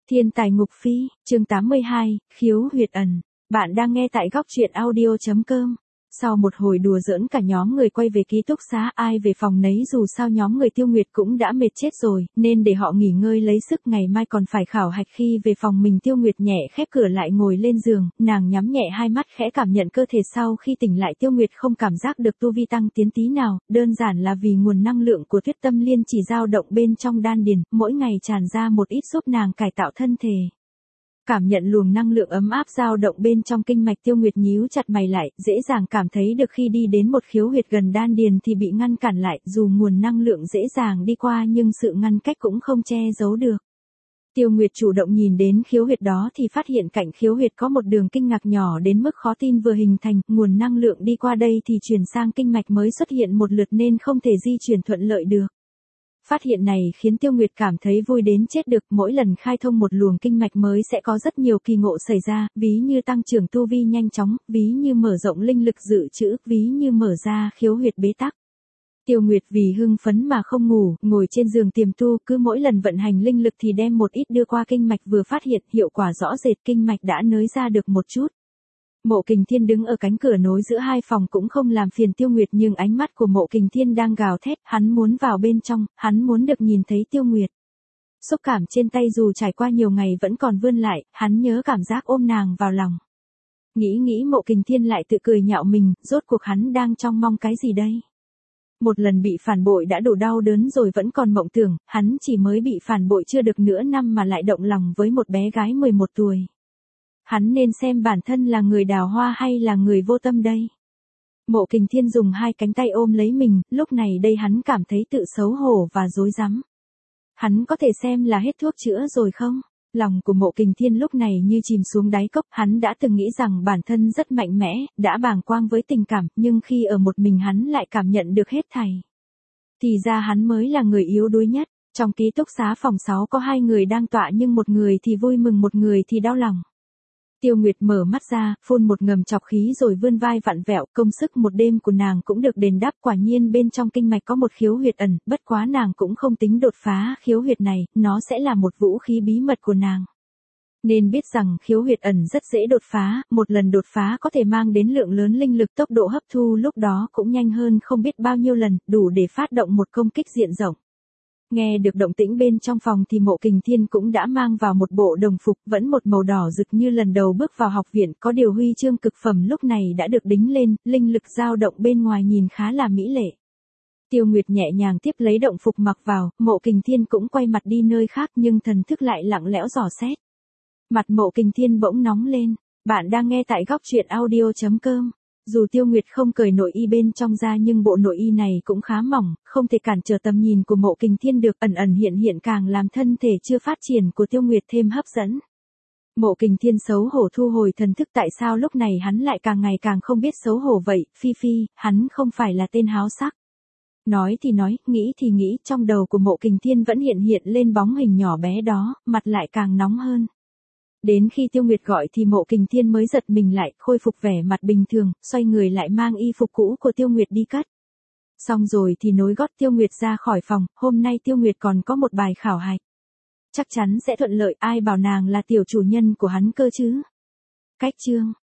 Thiên tài ngục phi, chương 82, khiếu huyệt ẩn. Bạn đang nghe tại góc truyện audio.com. Sau một hồi đùa giỡn cả nhóm người quay về ký túc xá, ai về phòng nấy, dù sao nhóm người Tiêu Nguyệt cũng đã mệt chết rồi, nên để họ nghỉ ngơi lấy sức, ngày mai còn phải khảo hạch. Khi về phòng mình, Tiêu Nguyệt nhẹ khép cửa lại ngồi lên giường, nàng nhắm nhẹ hai mắt khẽ cảm nhận cơ thể. Sau khi tỉnh lại, Tiêu Nguyệt không cảm giác được tu vi tăng tiến tí nào, đơn giản là vì nguồn năng lượng của Tuyết Tâm Liên chỉ dao động bên trong đan điền, mỗi ngày tràn ra một ít giúp nàng cải tạo thân thể. Cảm nhận luồng năng lượng ấm áp dao động bên trong kinh mạch, Tiêu Nguyệt nhíu chặt mày lại, dễ dàng cảm thấy được khi đi đến một khiếu huyệt gần đan điền thì bị ngăn cản lại, dù nguồn năng lượng dễ dàng đi qua nhưng sự ngăn cách cũng không che giấu được. Tiêu Nguyệt chủ động nhìn đến khiếu huyệt đó thì phát hiện cạnh khiếu huyệt có một đường kinh ngạc nhỏ đến mức khó tin vừa hình thành, nguồn năng lượng đi qua đây thì truyền sang kinh mạch mới xuất hiện một lượt nên không thể di chuyển thuận lợi được. Phát hiện này khiến Tiêu Nguyệt cảm thấy vui đến chết được, mỗi lần khai thông một luồng kinh mạch mới sẽ có rất nhiều kỳ ngộ xảy ra, ví như tăng trưởng tu vi nhanh chóng, ví như mở rộng linh lực dự trữ, ví như mở ra khiếu huyệt bế tắc. Tiêu Nguyệt vì hưng phấn mà không ngủ, ngồi trên giường tiềm tu, cứ mỗi lần vận hành linh lực thì đem một ít đưa qua kinh mạch, vừa phát hiện hiệu quả rõ rệt, kinh mạch đã nới ra được một chút. Mộ Kình Thiên đứng ở cánh cửa nối giữa hai phòng cũng không làm phiền Tiêu Nguyệt, nhưng ánh mắt của Mộ Kình Thiên đang gào thét, hắn muốn vào bên trong, hắn muốn được nhìn thấy Tiêu Nguyệt. Xúc cảm trên tay dù trải qua nhiều ngày vẫn còn vươn lại, hắn nhớ cảm giác ôm nàng vào lòng. Nghĩ Mộ Kình Thiên lại tự cười nhạo mình, rốt cuộc hắn đang trông mong cái gì đây? Một lần bị phản bội đã đủ đau đớn rồi vẫn còn mộng tưởng, hắn chỉ mới bị phản bội chưa được nửa năm mà lại động lòng với một bé gái 11 tuổi. Hắn nên xem bản thân là người đào hoa hay là người vô tâm đây? Mộ Kình Thiên dùng hai cánh tay ôm lấy mình, lúc này đây hắn cảm thấy tự xấu hổ và rối rắm. Hắn có thể xem là hết thuốc chữa rồi không? Lòng của Mộ Kình Thiên lúc này như chìm xuống đáy cốc, hắn đã từng nghĩ rằng bản thân rất mạnh mẽ, đã bàng quang với tình cảm, nhưng khi ở một mình hắn lại cảm nhận được hết thảy. Thì ra hắn mới là người yếu đuối nhất. Trong ký túc xá phòng 6 có hai người đang tọa, nhưng một người thì vui mừng, một người thì đau lòng. Tiêu Nguyệt mở mắt ra, phun một ngụm trọc khí rồi vươn vai vặn vẹo, công sức một đêm của nàng cũng được đền đáp, quả nhiên bên trong kinh mạch có một khiếu huyệt ẩn, bất quá nàng cũng không tính đột phá khiếu huyệt này, nó sẽ là một vũ khí bí mật của nàng. Nên biết rằng khiếu huyệt ẩn rất dễ đột phá, một lần đột phá có thể mang đến lượng lớn linh lực, tốc độ hấp thu lúc đó cũng nhanh hơn không biết bao nhiêu lần, đủ để phát động một công kích diện rộng. Nghe được động tĩnh bên trong phòng thì Mộ Kình Thiên cũng đã mang vào một bộ đồng phục, vẫn một màu đỏ rực như lần đầu bước vào học viện, có điều huy chương cực phẩm lúc này đã được đính lên, linh lực dao động bên ngoài nhìn khá là mỹ lệ. Tiêu Nguyệt nhẹ nhàng tiếp lấy động phục mặc vào, Mộ Kình Thiên cũng quay mặt đi nơi khác nhưng thần thức lại lặng lẽo dò xét. Mặt Mộ Kình Thiên bỗng nóng lên, bạn đang nghe tại góc truyện audio.com. Dù Tiêu Nguyệt không cởi nội y bên trong ra nhưng bộ nội y này cũng khá mỏng, không thể cản trở tầm nhìn của Mộ Kình Thiên được, ẩn ẩn hiện hiện càng làm thân thể chưa phát triển của Tiêu Nguyệt thêm hấp dẫn. Mộ Kình Thiên xấu hổ thu hồi thần thức, tại sao lúc này hắn lại càng ngày càng không biết xấu hổ vậy, Phi, hắn không phải là tên háo sắc. Nói thì nói, nghĩ thì nghĩ, trong đầu của Mộ Kình Thiên vẫn hiện lên bóng hình nhỏ bé đó, mặt lại càng nóng hơn. Đến khi Tiêu Nguyệt gọi thì Mộ Kình Thiên mới giật mình lại, khôi phục vẻ mặt bình thường, xoay người lại mang y phục cũ của Tiêu Nguyệt đi cất. Xong rồi thì nối gót Tiêu Nguyệt ra khỏi phòng, hôm nay Tiêu Nguyệt còn có một bài khảo hạch. Chắc chắn sẽ thuận lợi, ai bảo nàng là tiểu chủ nhân của hắn cơ chứ. Cách chương